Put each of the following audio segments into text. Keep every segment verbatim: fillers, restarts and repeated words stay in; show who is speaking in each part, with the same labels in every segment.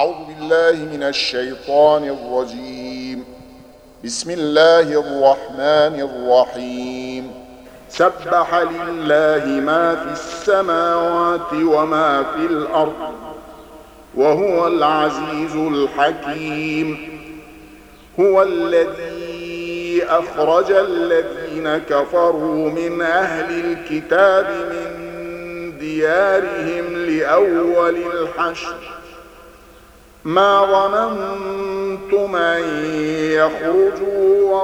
Speaker 1: أعوذ بالله من الشيطان الرجيم. بسم الله الرحمن الرحيم. سبح لله ما في السماوات وما في الأرض وهو العزيز الحكيم. هو الذي أخرج الذين كفروا من أهل الكتاب من ديارهم لأول الحشر ما ظننتم أن يخرجوا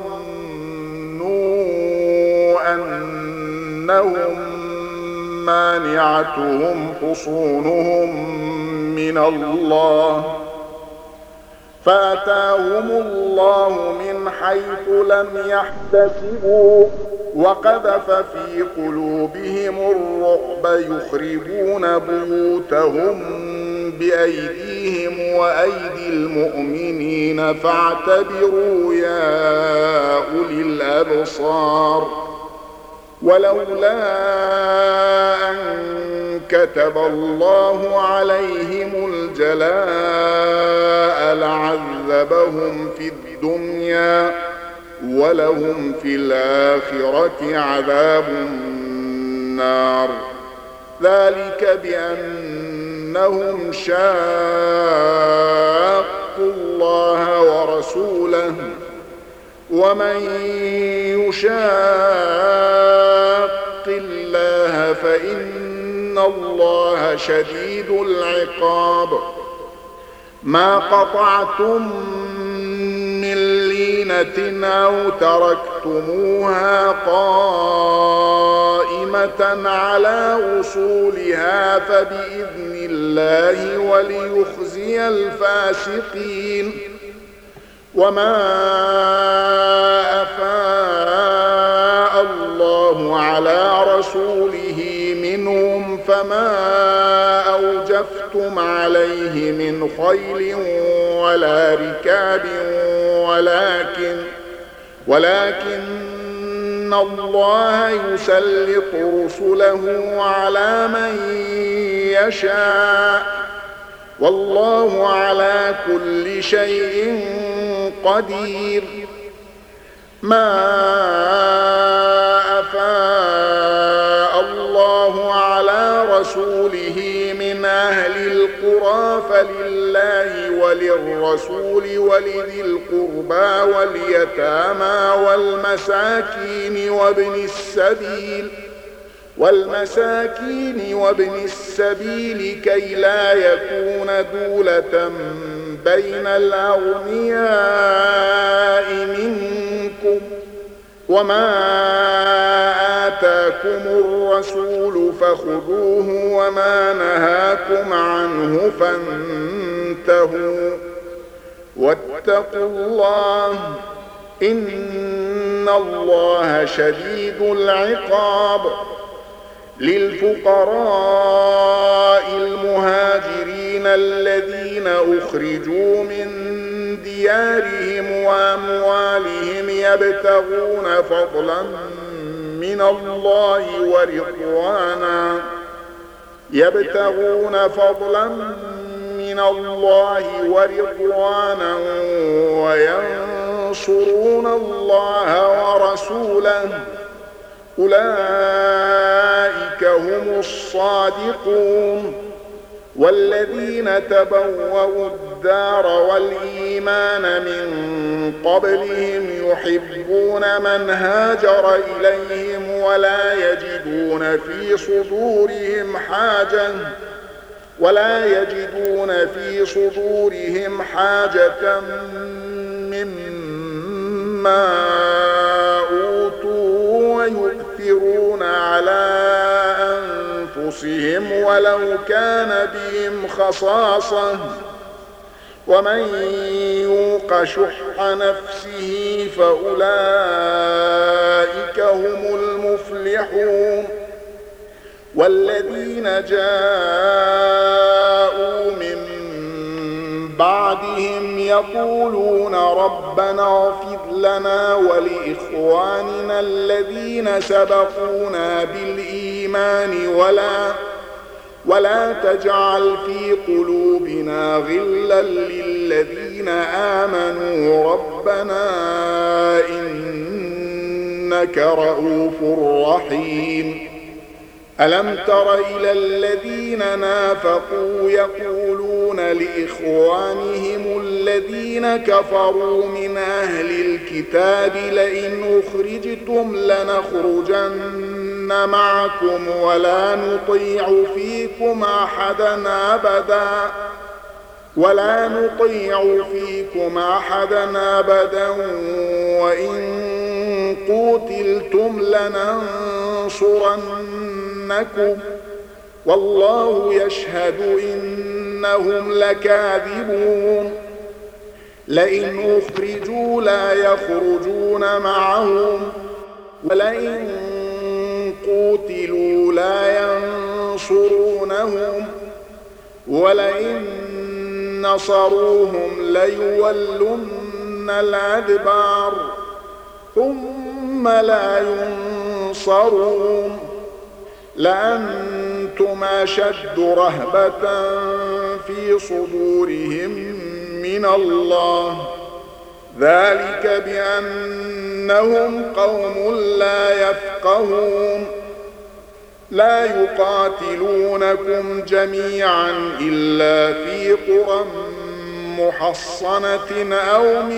Speaker 1: وظنوا أنهم مانعتهم حصونهم من الله فأتاهم الله من حيث لم يحتسبوا وقذف في قلوبهم الرعب يخربون بيوتهم بأيديهم وأيدي المؤمنين فاعتبروا يا أولي الأبصار. ولولا أن كتب الله عليهم الجلاء لعذبهم في الدنيا ولهم في الآخرة عذاب النار. ذلك بأنهم شاقوا الله ورسوله ومن يشاق الله فإن الله شديد العقاب. ما قطعتم من لينة أو تركتموها قائمة على أصولها فبإذن الله وليخزي الفاسقين. وما أفاء الله على رسوله منهم فما أوجفتم عليه من خيل ولا ركاب ولكن ولكن الله يسلط رسله على من يشاء والله على كل شيء قدير. ما أفاء الله على رسوله من أهل القرى فلله وللرسول ولذي القربى واليتامى والمساكين وابن السبيل والمساكين وابن السبيل كي لا يكون دولة بين الأغنياء منكم. وما آتاكم الرسول فخذوه وما نهاكم عنه فانتهوا واتقوا الله إن الله شديد العقاب. للفقراء المهاجرين الذين أخرجوا من ديارهم وأموالهم يبتغون فضلا من الله ورضوانا يبتغون فضلا من الله ورضوانا وينصرون الله ورسوله أولئك هم الصادقون. والذين تبوأوا الدار والإيمان من قبلهم يحبون من هاجر إليهم ولا يجدون في صدورهم حاجة ولا يجدون في صدورهم حاجة مما أوتوا ويؤثرون على أنفسهم ولو كان بهم خصاصة ومن يوق شح نفسه فأولئك هم المفلحون. والذين جاءوا من بعدهم يقولون ربنا اغفر لنا ولإخواننا الذين سبقونا بالإيمان ولا ولا تجعل في قلوبنا غلا للذين آمنوا ربنا إنك رؤوف رحيم. ألم تر إلى الذين نافقوا يقولون لإخوانهم الذين كفروا من أهل الكتاب لئن أخرجتم لنخرجن معكم ولا نطيع فيكم أحدا أبدا ولا نطيع فيكم أحدا أبدا وإن قوتلتم لننصرنكم والله يشهد إنهم لكاذبون. لئن أخرجوا لا يخرجون معهم ولئن قوتلوا لا ينصرونهم ولئن نصروهم ليولن الأدبار ثم لا ينصرون لأنتم أشد رهبة في صدورهم من الله ذلك بأنهم قوم لا يفقهون. لا يقاتلونكم جميعا إلا في قرى محصنة أو من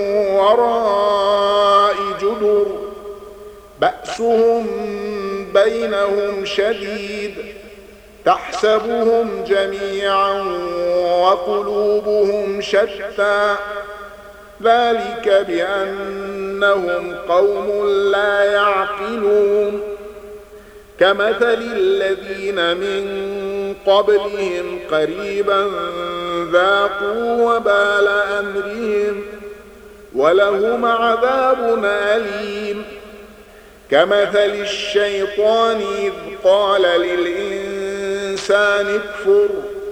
Speaker 1: وراء جدر بأسهم بينهم شديد تحسبهم جميعا وقلوبهم شتى ذلك بأنهم قوم لا يعقلون. كمثل الذين من قبلهم قريبا ذاقوا وبال أمرهم ولهم عذاب أليم. كمثل الشيطان إذ قال للإنسان اكفر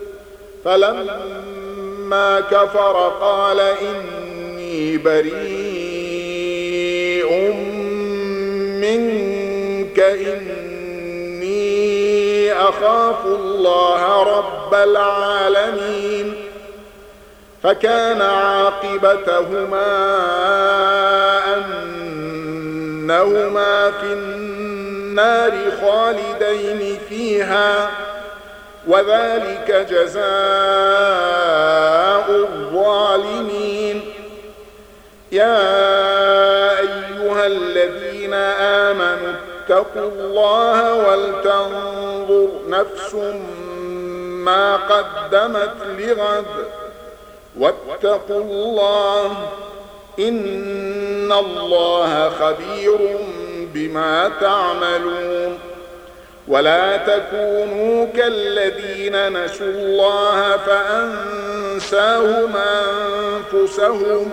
Speaker 1: فلما كفر قال إني بريء منك إني أخاف الله رب العالمين. فكان عاقبتهما أنهما في النار خالدين فيها وذلك جزاء الظالمين. يا أيها الذين آمنوا اتقوا الله ولتنظر نفس ما قدمت لغد واتقوا الله إن الله خبير بما تعملون. ولا تكونوا كالذين نسوا الله فأنساهم أنفسهم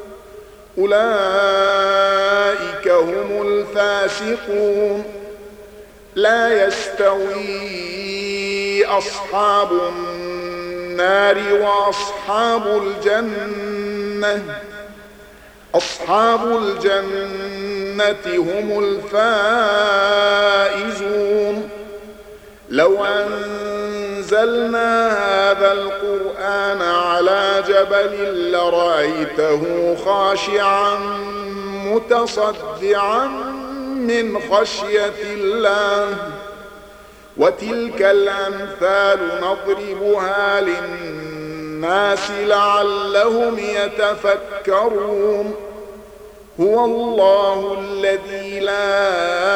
Speaker 1: أولئك هم الفاسقون. لا يستوي أصحاب النار وأصحاب الجنة أصحاب الجنة هم الفائزون. لو أنزلنا هذا القرآن على جبل لرأيته خاشعا متصدعا من خشية الله. وتلك الأمثال نضربها للناس لعلهم يتفكرون. هو الله الذي لا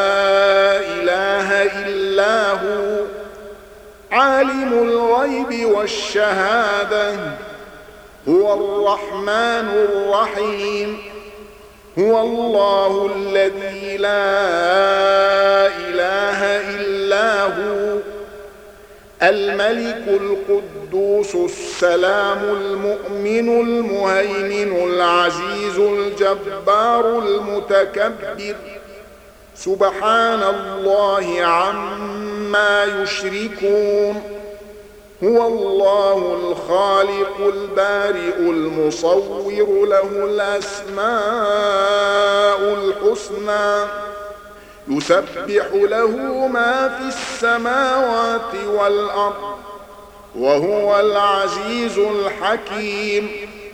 Speaker 1: إله إلا هو عالم الغيب والشهادة هو الرحمن الرحيم. هو الله الذي لا إله إلا هو الملك القدوس السلام المؤمن المهيمن العزيز الجبار المتكبر سبحان الله عما يشركون. هو الله الخالق البارئ المصور له الأسماء الحسنى يسبح له ما في السماوات والأرض وهو العزيز الحكيم.